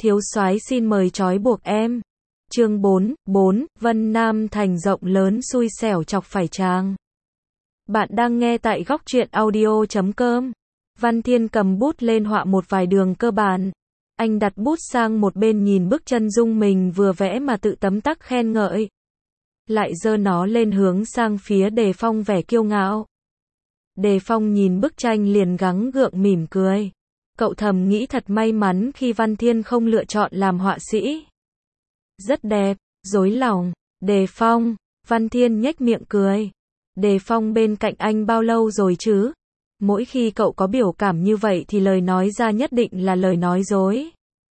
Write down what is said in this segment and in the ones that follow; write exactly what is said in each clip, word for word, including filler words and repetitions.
Thiếu soái xin mời trói buộc em. Chương bốn, bốn, Vân Nam thành rộng lớn xui xẻo chọc phải chàng. Bạn đang nghe tại góc truyện audio chấm com. Văn Thiên cầm bút lên họa một vài đường cơ bản. Anh đặt bút sang một bên nhìn bức chân dung mình vừa vẽ mà tự tấm tắc khen ngợi. Lại giơ nó lên hướng sang phía Đề Phong vẻ kiêu ngạo. Đề Phong nhìn bức tranh liền gắng gượng mỉm cười. Cậu thầm nghĩ thật may mắn khi Văn Thiên không lựa chọn làm họa sĩ. Rất đẹp, dối lòng. Đề Phong, Văn Thiên nhếch miệng cười. Đề Phong bên cạnh anh bao lâu rồi chứ? Mỗi khi cậu có biểu cảm như vậy thì lời nói ra nhất định là lời nói dối.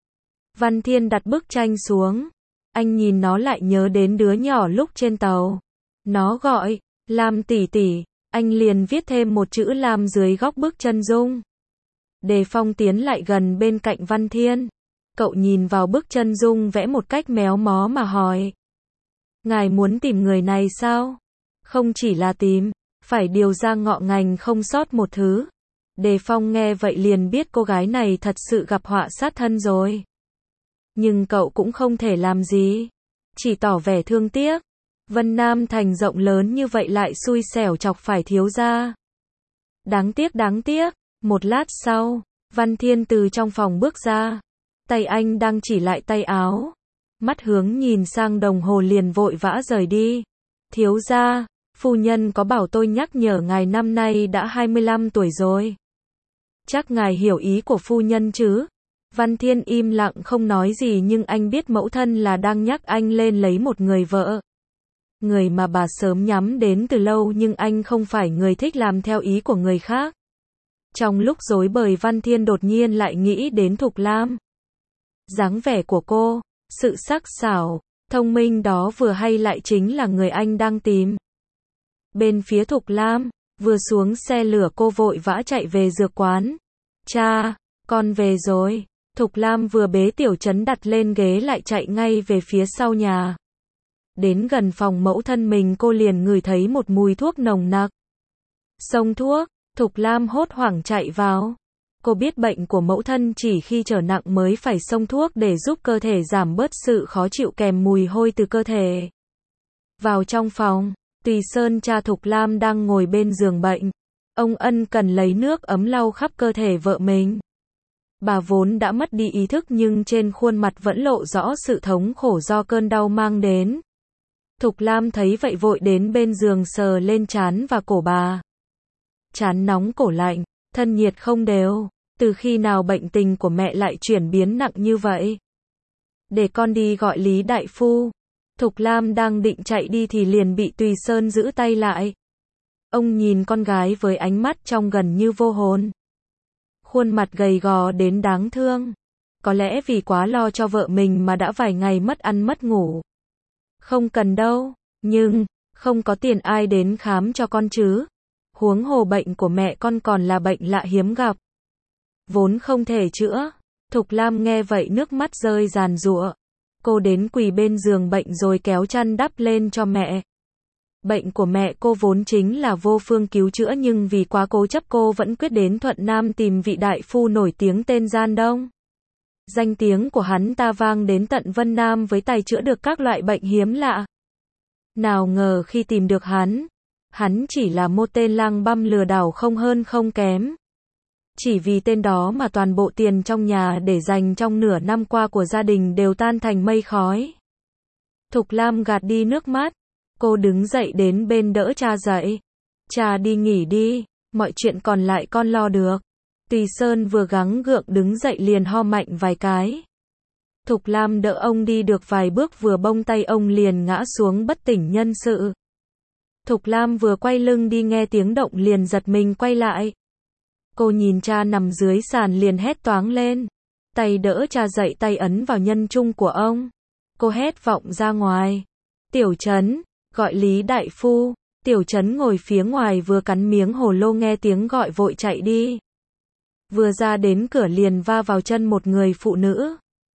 Văn Thiên đặt bức tranh xuống. Anh nhìn nó lại nhớ đến đứa nhỏ lúc trên tàu. Nó gọi, Lam tỷ tỷ. Anh liền viết thêm một chữ Lam dưới góc bức chân dung. Đề Phong tiến lại gần bên cạnh Văn Thiên. Cậu nhìn vào bức chân dung vẽ một cách méo mó mà hỏi. Ngài muốn tìm người này sao? Không chỉ là tìm, phải điều ra ngọ ngành không sót một thứ. Đề Phong nghe vậy liền biết cô gái này thật sự gặp họa sát thân rồi. Nhưng cậu cũng không thể làm gì. Chỉ tỏ vẻ thương tiếc. Vân Nam thành rộng lớn như vậy lại xui xẻo chọc phải thiếu gia. Đáng tiếc đáng tiếc. Một lát sau, Văn Thiên từ trong phòng bước ra. Tay anh đang chỉ lại tay áo. Mắt hướng nhìn sang đồng hồ liền vội vã rời đi. Thiếu gia, phu nhân có bảo tôi nhắc nhở ngài năm nay đã hai mươi lăm tuổi rồi. Chắc ngài hiểu ý của phu nhân chứ? Văn Thiên im lặng không nói gì nhưng anh biết mẫu thân là đang nhắc anh lên lấy một người vợ. Người mà bà sớm nhắm đến từ lâu nhưng anh không phải người thích làm theo ý của người khác. Trong lúc rối bời Văn Thiên đột nhiên lại nghĩ đến Thục Lam. Dáng vẻ của cô, sự sắc sảo, thông minh đó vừa hay lại chính là người anh đang tìm. Bên phía Thục Lam, vừa xuống xe lửa cô vội vã chạy về dược quán. Cha, con về rồi. Thục Lam vừa bế Tiểu Trấn đặt lên ghế lại chạy ngay về phía sau nhà. Đến gần phòng mẫu thân mình cô liền ngửi thấy một mùi thuốc nồng nặc. Xông thuốc, Thục Lam hốt hoảng chạy vào. Cô biết bệnh của mẫu thân chỉ khi trở nặng mới phải xông thuốc để giúp cơ thể giảm bớt sự khó chịu kèm mùi hôi từ cơ thể. Vào trong phòng, Tùy Sơn cha Thục Lam đang ngồi bên giường bệnh. Ông ân cần lấy nước ấm lau khắp cơ thể vợ mình. Bà vốn đã mất đi ý thức nhưng trên khuôn mặt vẫn lộ rõ sự thống khổ do cơn đau mang đến. Thục Lam thấy vậy vội đến bên giường sờ lên trán và cổ bà. Trán nóng cổ lạnh, thân nhiệt không đều, từ khi nào bệnh tình của mẹ lại chuyển biến nặng như vậy? Để con đi gọi Lý đại phu. Thục Lam đang định chạy đi thì liền bị Tùy Sơn giữ tay lại. Ông nhìn con gái với ánh mắt trong gần như vô hồn. Khuôn mặt gầy gò đến đáng thương. Có lẽ vì quá lo cho vợ mình mà đã vài ngày mất ăn mất ngủ. Không cần đâu, nhưng, không có tiền ai đến khám cho con chứ. Huống hồ bệnh của mẹ con còn là bệnh lạ hiếm gặp. Vốn không thể chữa. Thục Lam nghe vậy nước mắt rơi ràn rụa. Cô đến quỳ bên giường bệnh rồi kéo chăn đắp lên cho mẹ. Bệnh của mẹ cô vốn chính là vô phương cứu chữa nhưng vì quá cố chấp cô vẫn quyết đến Thuận Nam tìm vị đại phu nổi tiếng tên Gian Đông. Danh tiếng của hắn ta vang đến tận Vân Nam với tài chữa được các loại bệnh hiếm lạ. Nào ngờ khi tìm được hắn, hắn chỉ là một tên lang băm lừa đảo không hơn không kém. Chỉ vì tên đó mà toàn bộ tiền trong nhà để dành trong nửa năm qua của gia đình đều tan thành mây khói. Thục Lam gạt đi nước mắt. Cô đứng dậy đến bên đỡ cha dậy. Cha đi nghỉ đi, mọi chuyện còn lại con lo được. Tùy Sơn vừa gắng gượng đứng dậy liền ho mạnh vài cái. Thục Lam đỡ ông đi được vài bước vừa bông tay ông liền ngã xuống bất tỉnh nhân sự. Thục Lam vừa quay lưng đi nghe tiếng động liền giật mình quay lại. Cô nhìn cha nằm dưới sàn liền hét toáng lên. Tay đỡ cha dậy tay ấn vào nhân trung của ông. Cô hét vọng ra ngoài. Tiểu Trấn, gọi Lý đại phu. Tiểu Trấn ngồi phía ngoài vừa cắn miếng hồ lô nghe tiếng gọi vội chạy đi. Vừa ra đến cửa liền va vào chân một người phụ nữ.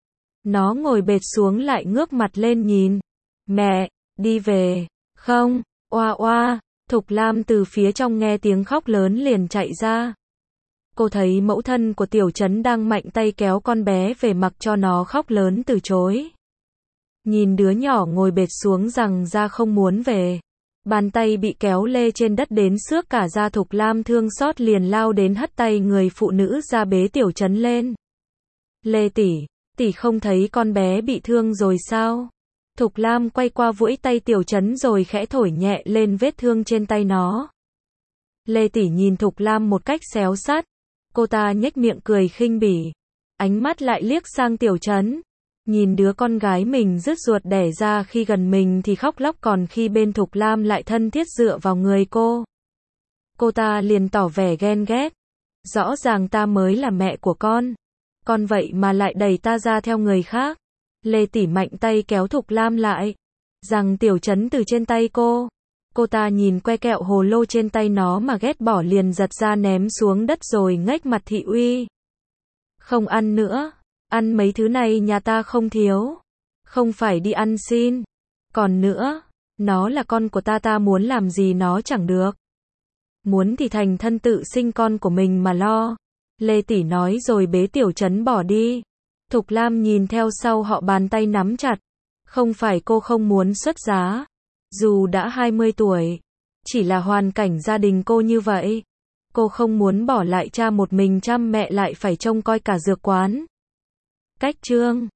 Nó ngồi bệt xuống lại ngước mặt lên nhìn. Mẹ, đi về. Không, oa oa. Thục Lam từ phía trong nghe tiếng khóc lớn liền chạy ra. Cô thấy mẫu thân của Tiểu Trấn đang mạnh tay kéo con bé về mặc cho nó khóc lớn từ chối. Nhìn đứa nhỏ ngồi bệt xuống rằng ra không muốn về. Bàn tay bị kéo lê trên đất đến xước cả da. Thục Lam thương xót liền lao đến hất tay người phụ nữ ra bế Tiểu Trấn lên. Lê tỷ, tỷ không thấy con bé bị thương rồi sao? Thục Lam quay qua vũi tay Tiểu Trấn rồi khẽ thổi nhẹ lên vết thương trên tay nó. Lê tỷ nhìn Thục Lam một cách réo sát. Cô ta nhếch miệng cười khinh bỉ. Ánh mắt lại liếc sang Tiểu Trấn. Nhìn đứa con gái mình rứt ruột đẻ ra khi gần mình thì khóc lóc, còn khi bên Thục Lam lại thân thiết dựa vào người cô. Cô ta liền tỏ vẻ ghen ghét. Rõ ràng ta mới là mẹ của con. Con vậy mà lại đẩy ta ra theo người khác. Lê tỷ mạnh tay kéo Thục Lam lại. Rằng Tiểu Trấn từ trên tay cô. Cô ta nhìn que kẹo hồ lô trên tay nó mà ghét bỏ liền giật ra ném xuống đất rồi nghếch mặt thị uy. Không ăn nữa. Ăn mấy thứ này nhà ta không thiếu. Không phải đi ăn xin. Còn nữa, nó là con của ta, ta muốn làm gì nó chẳng được. Muốn thì thành thân tự sinh con của mình mà lo. Lê tỷ nói rồi bế Tiểu Trấn bỏ đi. Thục Lam nhìn theo sau họ, bàn tay nắm chặt. Không phải cô không muốn xuất giá. Dù đã hai mươi tuổi. Chỉ là hoàn cảnh gia đình cô như vậy. Cô không muốn bỏ lại cha một mình chăm mẹ lại phải trông coi cả dược quán. Cách chương